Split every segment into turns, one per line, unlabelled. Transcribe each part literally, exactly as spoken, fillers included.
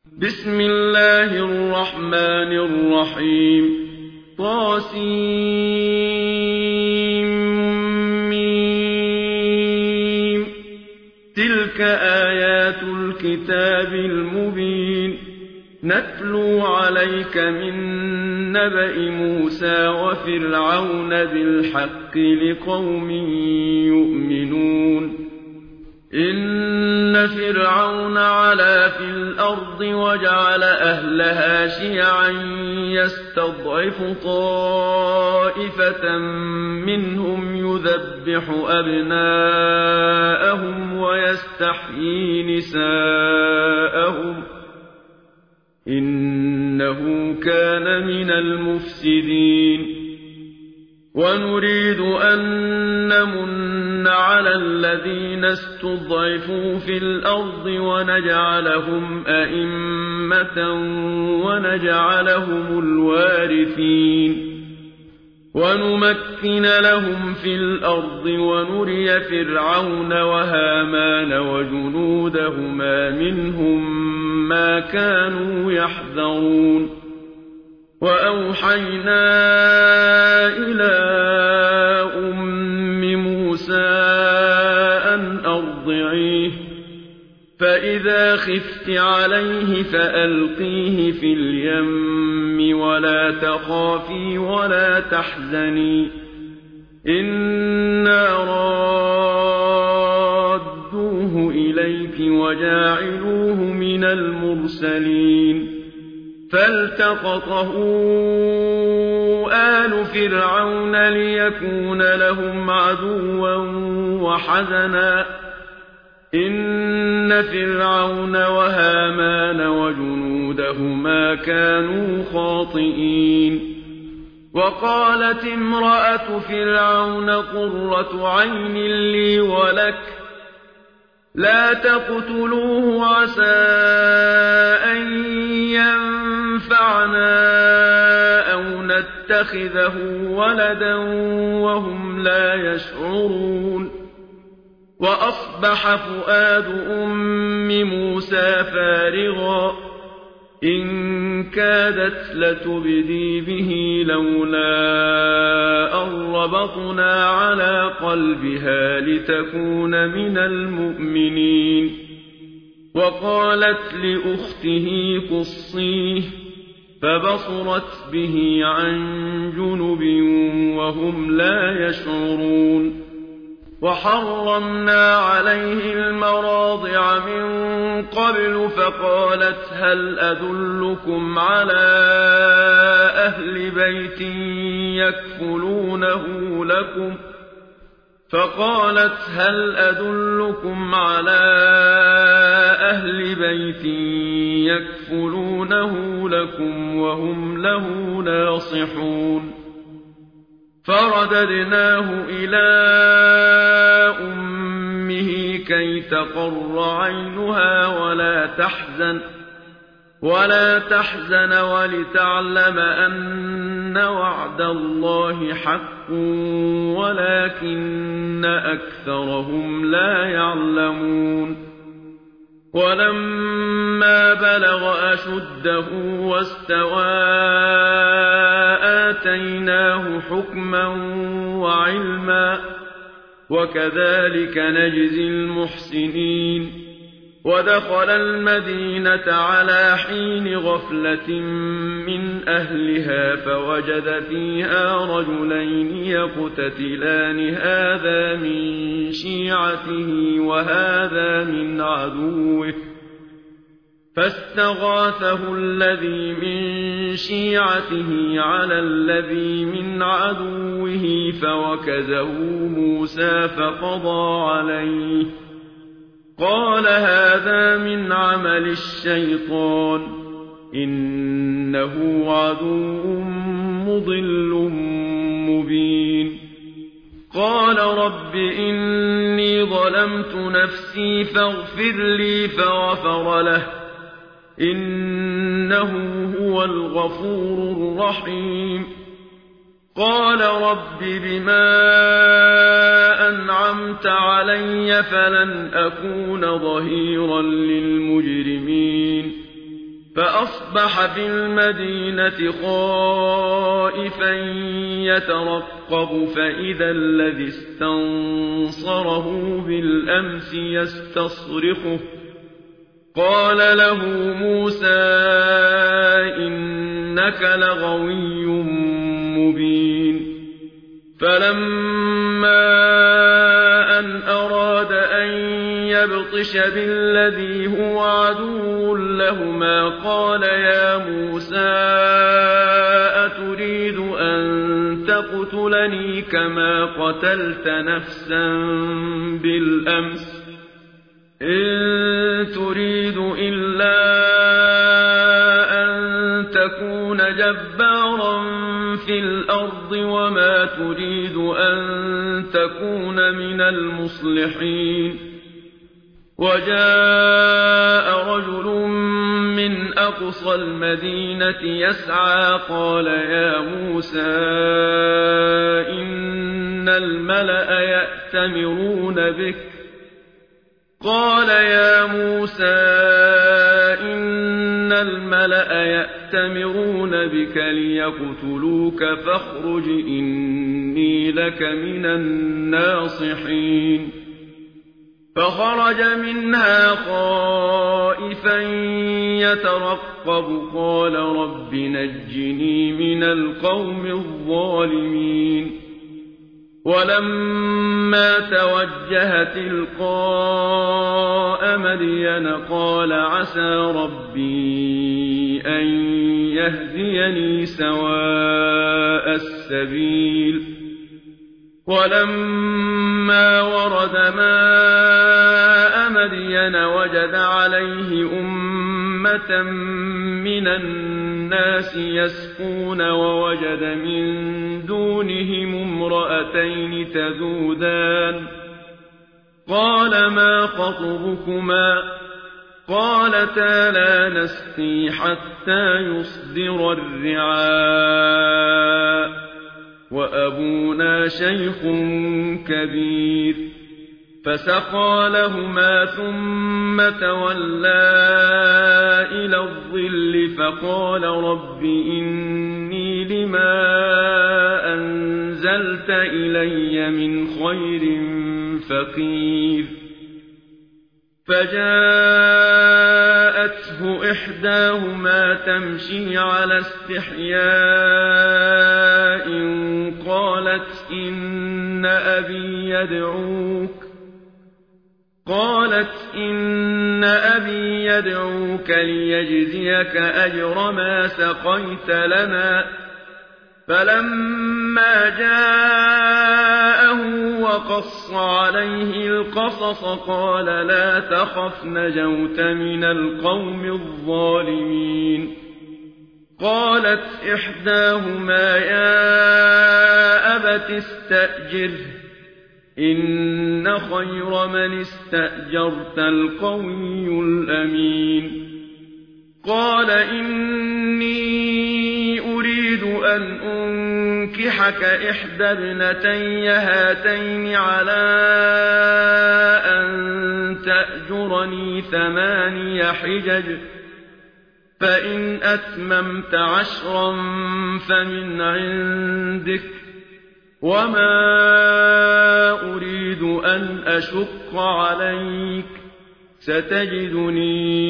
بسم الله الرحمن الرحيم طاسيم تلك آيات الكتاب المبين نتلو عليك من نبأ موسى وفرعون بالحق لقوم يؤمنون إن فرعون علا في الأرض وجعل أهلها شيعا يستضعف طائفة منهم يذبح أبناءهم ويستحيي نساءهم إنه كان من المفسدين ونريد أن نمن على الذين استضعفوا في الأرض ونجعلهم أئمة ونجعلهم الوارثين ونمكن لهم في الأرض ونري فرعون وهامان وجنودهما منهم ما كانوا يحذرون وأوحينا إلى أم موسى أن أرضعيه فإذا خفت عليه فألقيه في اليم ولا تخافي ولا تحزني إنا رادوه إليك وجاعلوه من المرسلين فالتقطه آل فرعون ليكون لهم عدوا وحزنا إن فرعون وهامان وجنودهما كانوا خاطئين وقالت امرأة فرعون قرة عين لي ولك لا تقتلوه عسى أن ينفعنا أو نتخذه ولدا وهم لا يشعرون وأصبح فؤاد أم موسى فارغا إن كادت لتبدي به لولا أن ربطنا على قلبها لتكون من المؤمنين وقالت لأخته قصيه فبصرت به عن جنب وهم لا يشعرون وحرمنا عليه المراضع من قبل فقالت هل أدلكم على أهل بيت يكفلونه لكم فقالت هل أدلكم على أهل بيت يكفلونه لكم وهم له ناصحون فرددناه إلى أمه كي تقر عينها ولا تحزن ولا تحزن ولتعلم أن وعد الله حق ولكن أكثرهم لا يعلمون ولما بلغ أشده واستوى آتيناه حكما وعلما وكذلك نجزي المحسنين ودخل المدينة على حين غفلة من أهلها فوجد فيها رجلين يقتتلان هذا من شيعته وهذا من عدوه فاستغاثه الذي من شيعته على الذي من عدوه فوكزه موسى فقضى عليه قال هذا من عمل الشيطان إنه عدو مضل مبين قال رب إني ظلمت نفسي فاغفر لي فغفر له إنه هو الغفور الرحيم قال رب بما أنعمت علي فلن أكون ظهيرا للمجرمين فأصبح في المدينة خائفا يترقب فإذا الذي استنصره بالأمس يستصرخه قال له موسى إنك لغوي مبين فلما أن أراد أن يبطش بالذي هو عدو لهما قال يا موسى أتريد أن تقتلني كما قتلت نفسا بالأمس إن تريد إلا أن تكون جبارا في الأرض وما تريد أن تكون من المصلحين وجاء رجل من أقصى المدينة يسعى قال يا موسى إن الملأ يأتمرون بك قال يا موسى إن الملأ يأتمرون بك ليقتلوك فاخرج إني لك من الناصحين فخرج منها خائفا يترقب قال رب نجني من القوم الظالمين ولما توجه تلقاء مدين قال عسى ربي أن يهديني سواء السبيل ولما ورد ماء مدين وجد عليه أمة من الناس يسقون ووجد من دونهم امرأتين تذودان قال ما خطبكما قالتا لا نسقي حتى يصدر الرعاء وأبونا شيخ كبير فسقى لهما ثم تولى إلى الظل فقال رب إني لما أنزلت إلي من خير فقير فجاءته إحداهما تمشي على استحياء قالت إن أبي يدعوك قالت إن أبي يدعوك ليجزيك أجر ما سقيت لنا فلما جاءه وقص عليه القصص قال لا تخف نجوت من القوم الظالمين قالت إحداهما يا أبت استأجره إن خير من استأجرت القوي الأمين قال إني أريد أن أنكحك إحدى ابنتي هاتين على أن تأجرني ثماني حجج فإن أتممت عشرا فمن عندك وما أريد أن أشق عليك ستجدني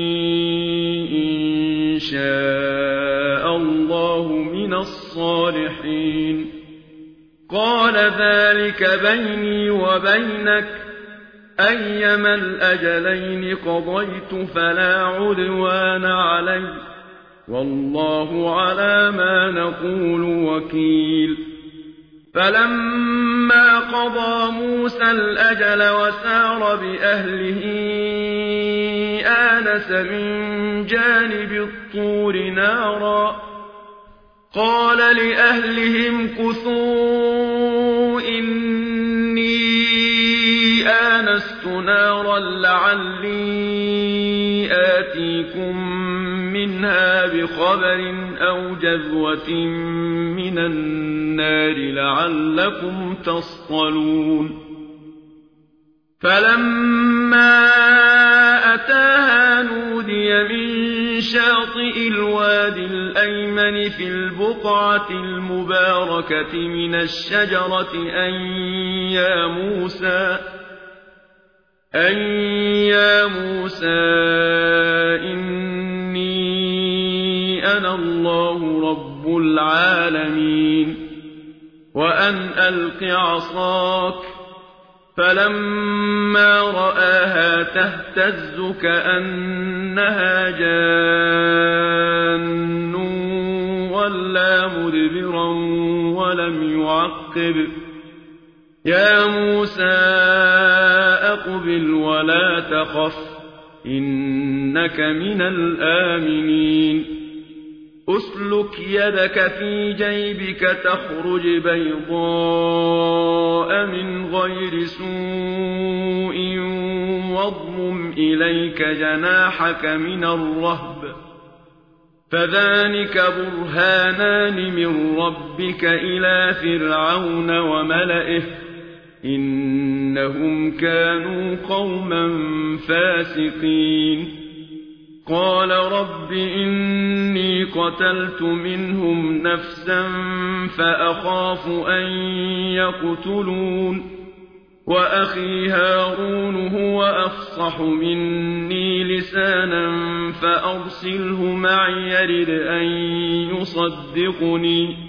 إن شاء الله من الصالحين قال ذلك بيني وبينك أيما الأجلين قضيت فلا عدوان علي والله على ما نقول وكيل فلما قضى موسى الأجل وسار بأهله آنس من جانب الطور نارا قال لأهلهم كثوا إني آنست نارا لعلي آتيكم منها بخبر أو جذوة من النار لعلكم تصطلون فلما أتاها نودي من شاطئ الوادي الأيمن في البقعة المباركة من الشجرة أن يا موسى أن يا موسى إني أنا الله رب العالمين وأن ألق عصاك فلما رآها تهتز كأنها جان ولا مدبرا ولم يعقب يا موسى أقبل ولا تخف إنك من الآمنين أسلك يدك في جيبك تخرج بيضاء من غير سوء واضمم إليك جناحك من الرهب فذلك برهانان من ربك إلى فرعون وملئه إنهم كانوا قوما فاسقين قال رب إني قتلت منهم نفسا فأخاف أن يقتلون وأخي هارون هو أفصح مني لسانا فأرسله معي يرد أن يصدقني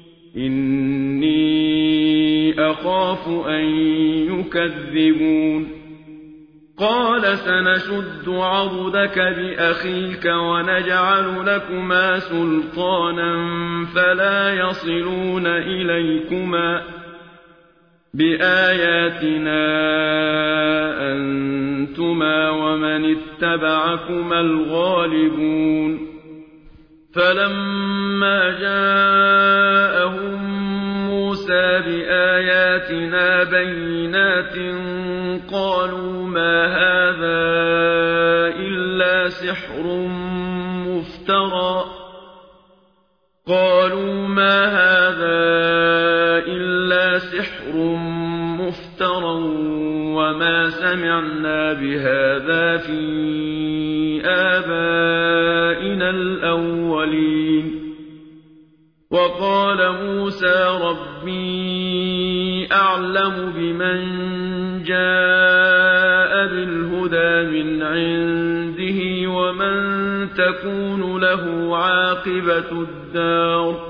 إني أخاف أن يكذبون قال سنشد عضدك بأخيك ونجعل لكما سلطانا فلا يصلون إليكما بآياتنا أنتما ومن اتبعكما الغالبون فلما جاءهم موسى بآياتنا بينات قالوا ما هذا إلا سحر مفترى قالوا ما هذا إلا سحر مفترى وما سمعنا بهذا في آبائنا الأولين وقال موسى ربي أعلم بمن جاء بالهدى من عنده ومن تكون له عاقبة الدار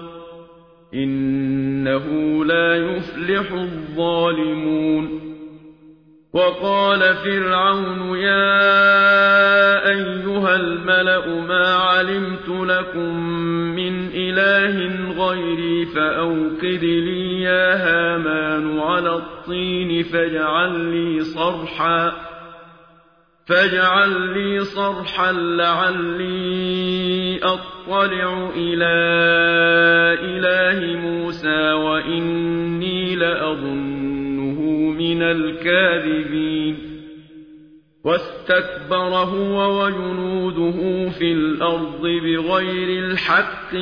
إنه لا يفلح الظالمون وقال فرعون يا أيها الملأ ما علمت لكم من إله غيري فأوقد لي يا هامان على الطين فاجعل لي صرحا فاجعل لي صرحا لعلي أطلع إلى إله موسى وإني لأظنه من الكاذبين واستكبر هو وجنوده في الأرض بغير الحق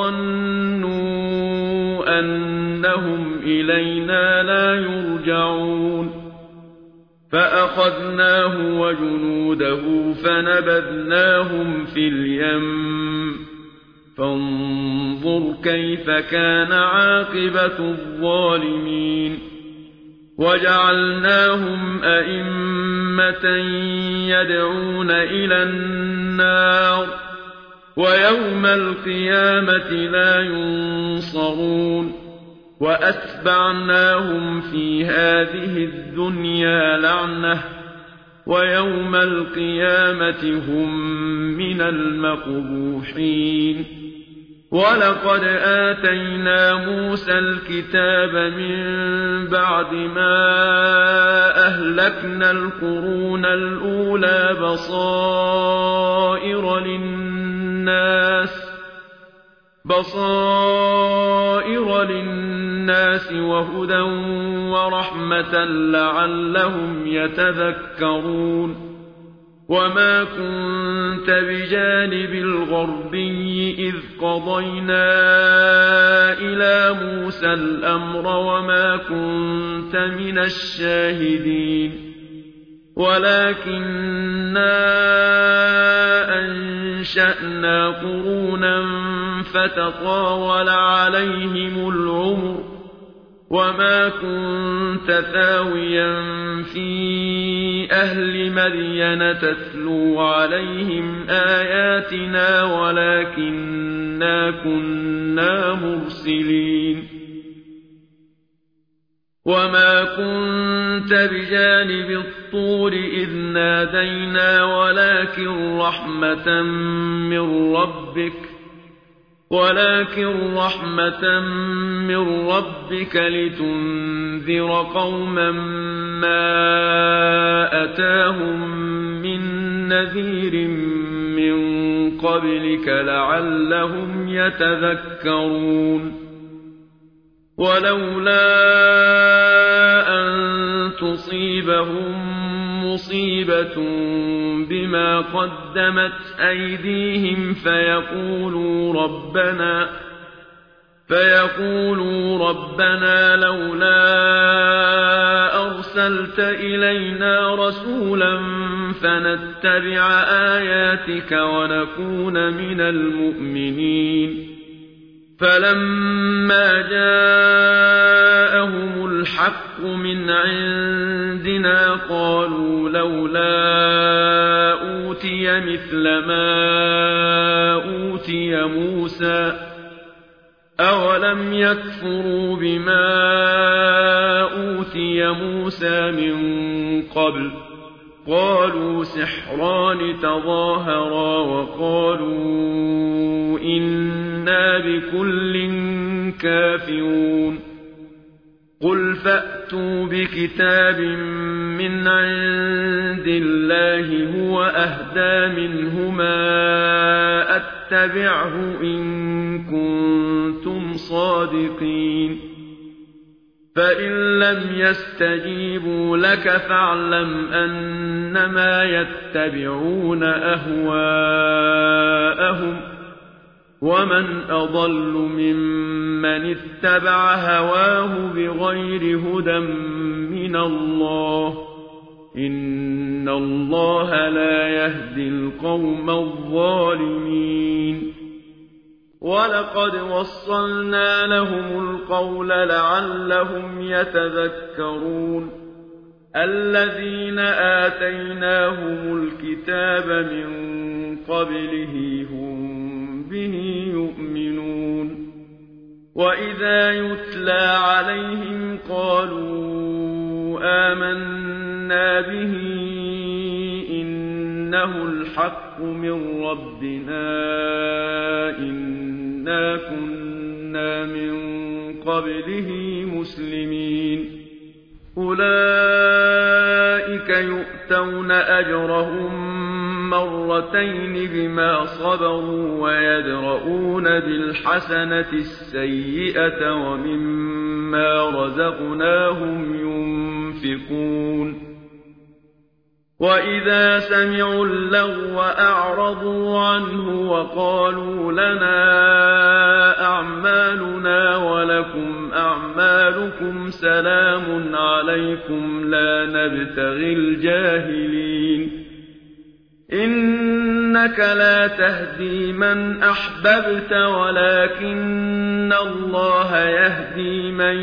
وظنوا أنهم إلينا لا يرجعون فأخذناه وجنوده فنبذناهم في اليم فانظر كيف كان عاقبة الظالمين وجعلناهم أئمة يدعون إلى النار ويوم القيامة لا ينصرون وأتبعناهم في هذه الدنيا لعنة ويوم القيامة هم من المقبوحين ولقد آتينا موسى الكتاب من بعد ما أهلكنا القرون الأولى بصائر للناس بصائر للناس وهدى ورحمة لعلهم يتذكرون وما كنت بجانب الغربي إذ قضينا إلى موسى الأمر وما كنت من الشاهدين ولكننا أنشأنا قرونا فتطاول عليهم العمر وما كنت ثاويا في أهل مدين تتلو عليهم آياتنا ولكننا كنا مرسلين وما كنت بجانب الطور إذ نادينا ولكن رحمة من ربك ولكن رحمة من ربك لتنذر قوما ما أتاهم من نذير من قبلك لعلهم يتذكرون ولولا أن تصيبهم مصيبة بما قدمت أيديهم فيقولوا ربنا فيقولوا ربنا لولا أرسلت إلينا رسولا فنتبع آياتك ونكون من المؤمنين فلما جاءهم الحق من عندنا قالوا لولا أوتي مثل ما أوتي موسى أولم يكفروا بما أوتي موسى من قبل قالوا سحران تظاهرا وقالوا إنا بكل كافرون قل فأتوا بكتاب من عند الله هو أهدى منهما أتبعه إن كنتم صادقين فإن لم يستجيبوا لك فاعلم أنما يتبعون أهواءهم ومن أضل ممن اتبع هواه بغير هدى من الله إن الله لا يهدي القوم الظالمين ولقد وصلنا لهم القول لعلهم يتذكرون الذين آتيناهم الكتاب من قبله هم به يؤمنون وإذا يتلى عليهم قالوا آمنا به إنه الحق من ربنا إنا كنا من قبله مسلمين أولئك يؤتون أجرهم مرتين بما صبروا ويدرؤون بالحسنة السيئة ومما رزقناهم ينفقون وإذا سمعوا اللغو أعرضوا عنه وقالوا لنا أعمالنا ولكم أعمالكم سلام عليكم لا نبتغي الجاهلين إنك لا تهدي من أحببت ولكن الله يهدي من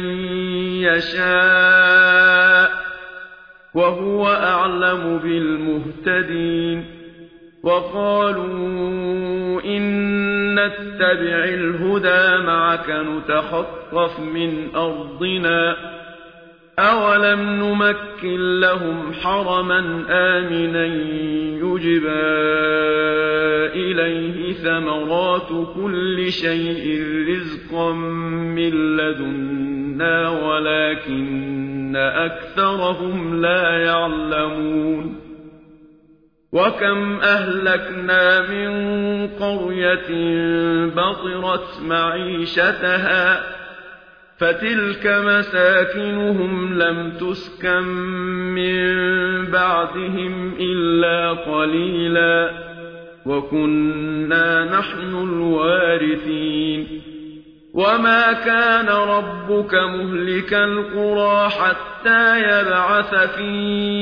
يشاء وهو أعلم بالمهتدين وقالوا إن نتبع الهدى معك نتخطف من أرضنا أولم نمكن لهم حرما آمنا يجبى إليه ثمرات كل شيء رزقا من لدنا ولكن أكثرهم لا يعلمون وكم أهلكنا من قرية بطرت معيشتها فتلك مساكنهم لم تسكن من بعدهم إلا قليلا وكنا نحن الوارثين وما كان ربك مهلك القرى حتى يبعث في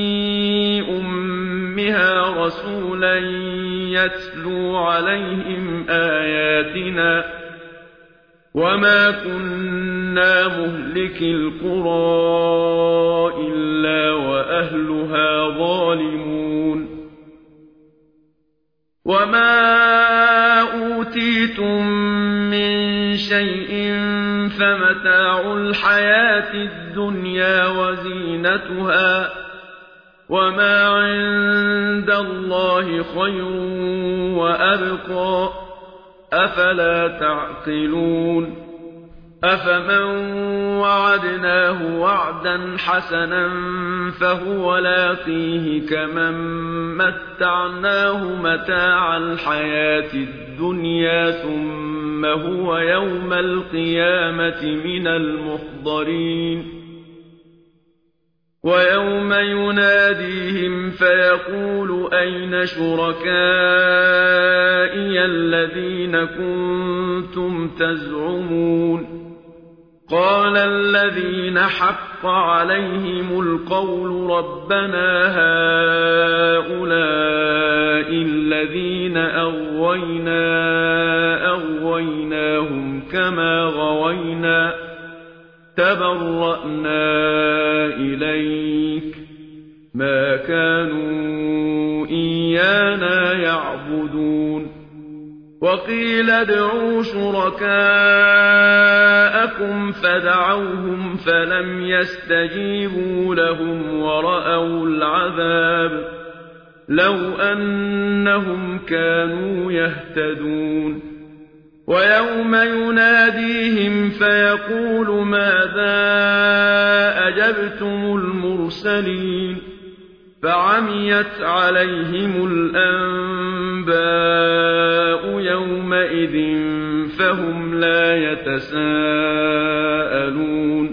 أمها رسولا يتلو عليهم آياتنا وما كنا مهلك القرى إلا وأهلها ظالمون وما أوتيتم من شيء فمتاع الحياة الدنيا وزينتها وما عند الله خير وأبقى أفلا تعقلون أفمن وعدناه وعدا حسنا فهو لاقيه كمن متعناه متاع الحياة الدنيا ثم هو يوم القيامة من المحضرين ويوم يناديهم فيقول أين شركائي الذين كنتم تزعمون قال الذين حق عليهم القول ربنا هؤلاء الذين أغوينا أغويناهم كما غوينا تبرأنا إليك ما كانوا إيانا يعبدون وقيل ادعوا شركاءكم فدعوهم فلم يستجيبوا لهم ورأوا العذاب لو أنهم كانوا يهتدون ويوم يناديهم فيقول ماذا أجبتم المرسلين فعميت عليهم الأنباء يومئذ فهم لا يتساءلون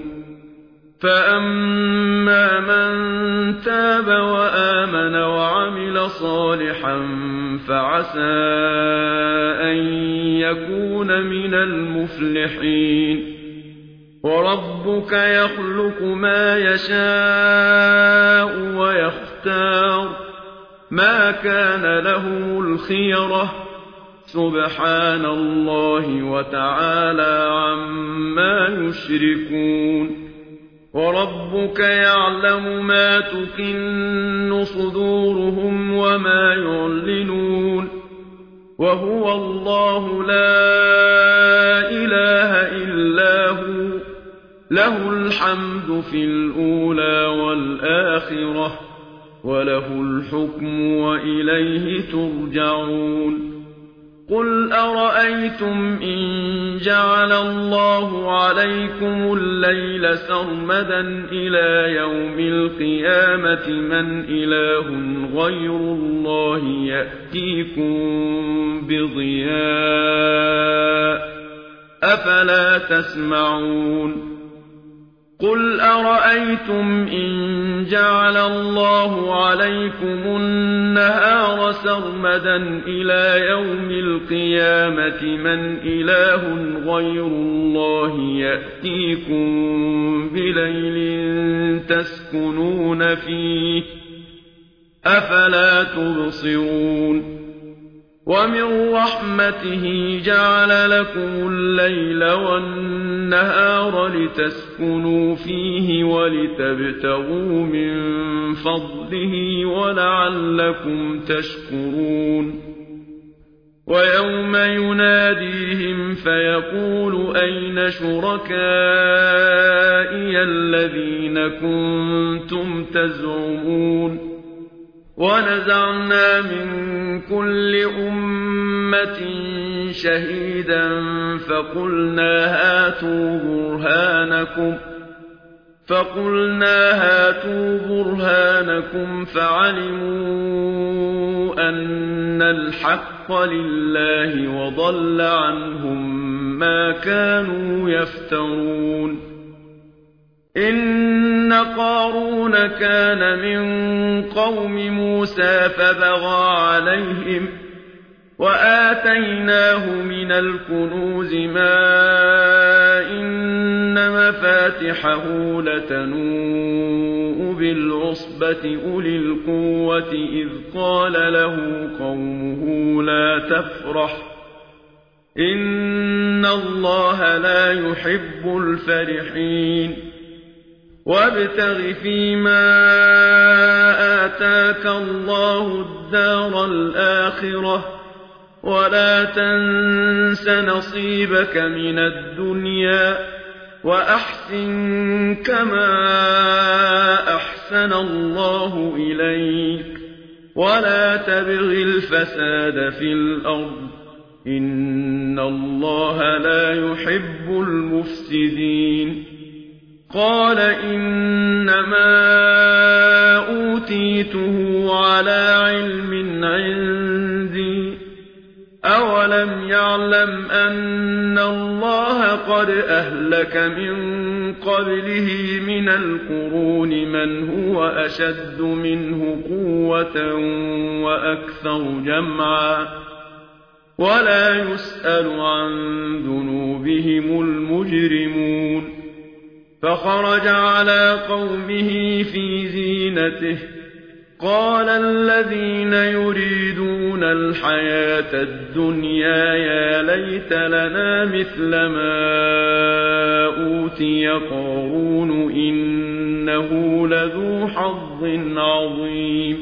فأما من تاب وآمن وعمل صالحا فعسى أن يكون من المفلحين وربك يخلق ما يشاء ويختار ما كان لهم الخيرة سبحان الله وتعالى عما يشركون وربك يعلم ما تكن صدورهم وما يعلنون وهو الله لا إله إلا هو له الحمد في الأولى والآخرة وله الحكم وإليه ترجعون قل أرأيتم إن جعل الله عليكم الليل سرمدا إلى يوم القيامة من إله غير الله يأتيكم بضياء أفلا تسمعون قل أرأيتم إن جعل الله عليكم النهار سرمدا إلى يوم القيامة من إله غير الله يأتيكم بليل تسكنون فيه أفلا تبصرون ومن رحمته جعل لكم الليل والنهار لتسكنوا فيه ولتبتغوا من فضله ولعلكم تشكرون ويوم يناديهم فيقول أين شركائي الذين كنتم تزعمون ونزعنا من كل أمة شهيدا فقلنا هاتوا برهانكم فقلنا هاتوا برهانكم فعلموا أن الحق لله وضل عنهم ما كانوا يفترون إن قارون كان من قوم موسى فبغى عليهم وآتيناه من الكنوز ما مفاتحه لتنوء بالعصبة أولي القوة إذ قال له قومه لا تفرح إن الله لا يحب الفرحين وابتغ فيما آتاك الله الدار الآخرة ولا تنس نصيبك من الدنيا وأحسن كما أحسن الله إليك ولا تبغ الفساد في الأرض إن الله لا يحب المفسدين قال إنما أوتيته على علم عندي أولم يعلم أن الله قد أهلك من قبله من القرون من هو أشد منه قوة وأكثر جمعا ولا يسأل عن ذنوبهم المجرمون فخرج على قومه في زينته قال الذين يريدون الحياة الدنيا يا ليت لنا مثل ما أوتي قارون إنه لذو حظ عظيم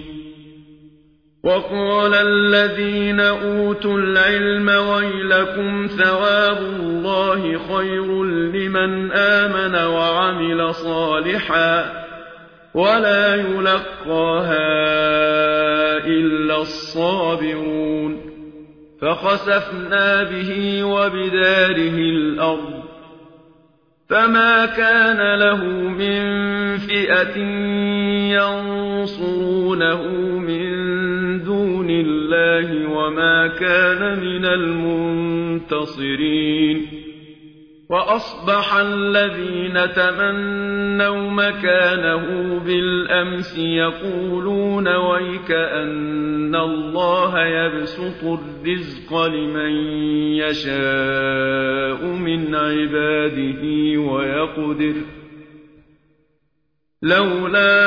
وقال الذين أوتوا العلم ويلكم ثواب الله خير لمن آمن وعمل صالحا ولا يلقاها إلا الصابرون فخسفنا به وبداره الأرض فما كان له من فئة ينصرونه من دون الله وما كان من المنتصرين وأصبح الذين تمنوا مكانه بالأمس يقولون ويك أن الله يبسط الرزق لمن يشاء من عباده ويقدر لولا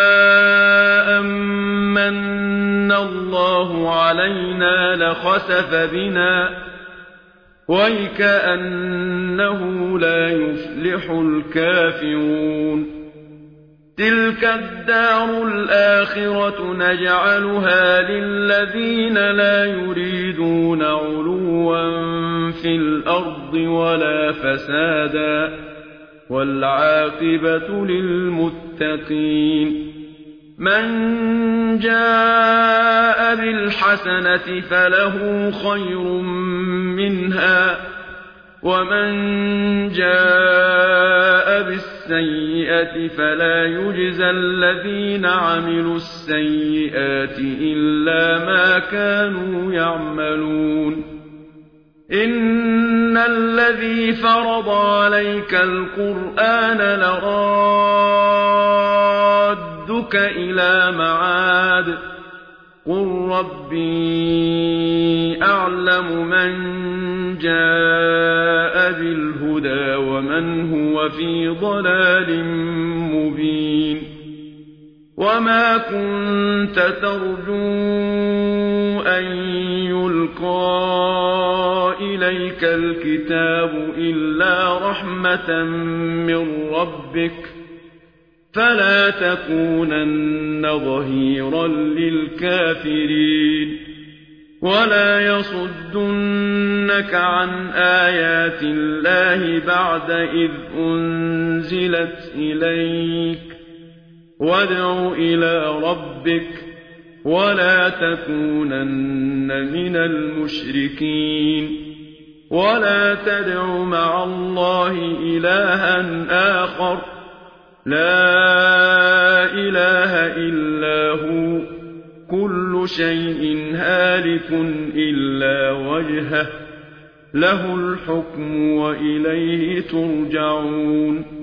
أمن الله علينا لخسف بنا ويكأنه لا يفلح الكافرون تلك الدار الآخرة نجعلها للذين لا يريدون علوا في الأرض ولا فسادا والعاقبة للمتقين من جاء بالحسنة فله خير منها ومن جاء بالسيئة فلا يجزى الذين عملوا السيئات إلا ما كانوا يعملون إن الذي فرض عليك القرآن لرادك إلى معاد قل ربي أعلم من جاء بالهدى ومن هو في ضلال مبين وما كنت ترجو أن يلقى إليك الكتاب إلا رحمة من ربك فلا تكونن ظهيرا للكافرين ولا يصدنك عن آيات الله بعد إذ أنزلت إليك وادع إلى ربك ولا تكونن من المشركين ولا تدع مع الله إلها آخر لا إله إلا هو كل شيء هالك إلا وجهه له الحكم وإليه ترجعون